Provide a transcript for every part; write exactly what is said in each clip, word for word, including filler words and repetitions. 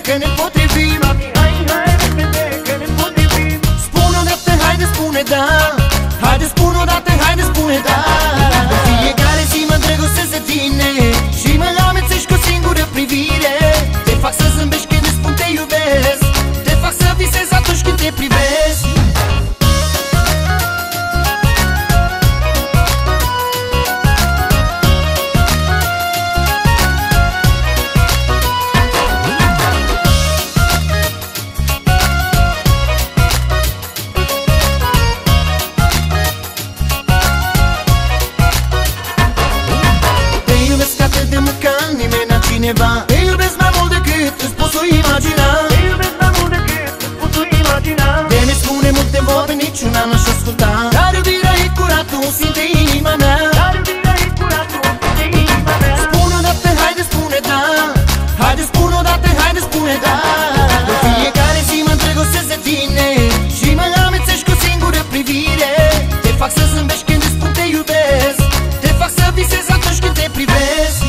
că ne potrivim. Mami, hai, hai repede că ne potrivim. Spune odată, haide spune da. Haide spune odată, haide spune da. De fiecare zi mă îndrăgostesc de tine și mă amețești cu o singură privire. Te fac să zâmbești când îți spun te iubesc. Te fac să visezi atunci când te privesc. Te iubesc mai mult decât îți poți o imagina. Te iubesc mai mult decât îți poți o imagina. De ne spune multe vorbe, niciuna n-aș asculta. Dar iubirea e curată, o simte inima mea. Dar iubirea e curată, o simte inima mea. Spune odată, haide spune da. Haide spune odată, haide spune da. De fiecare zi mă îndrăgostesc de tine și mă amețești cu o singură privire. Te fac să zâmbești când îți spun te iubesc. Te fac să visezi atunci când te privesc.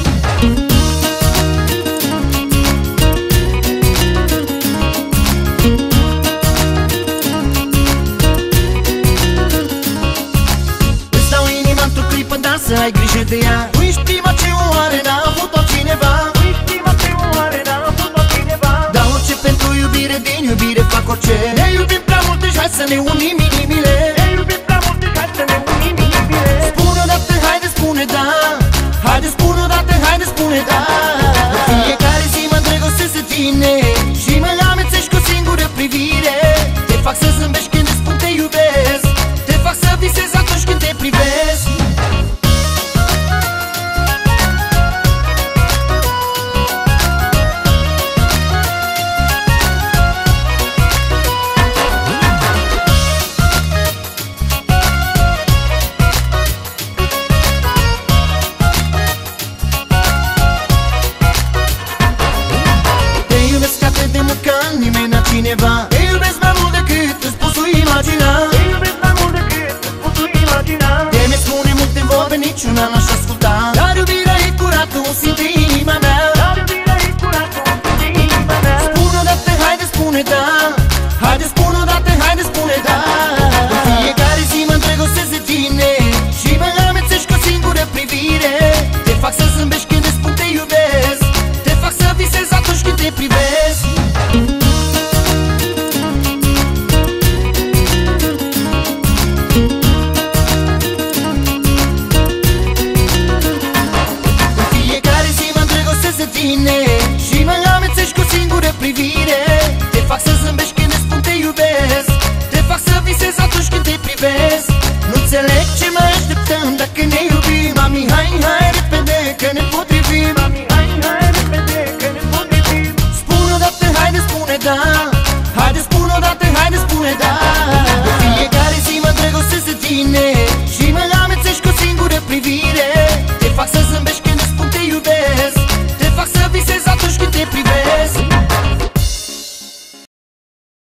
Să ai grijă de ea. Tu ești prima ce o are, n-a avut altcineva. Tu ești prima ce o are, n-a avut altcineva. Dar orice pentru iubire, din iubire fac orice. Ne iubim prea mult, deci hai să ne unim inimile.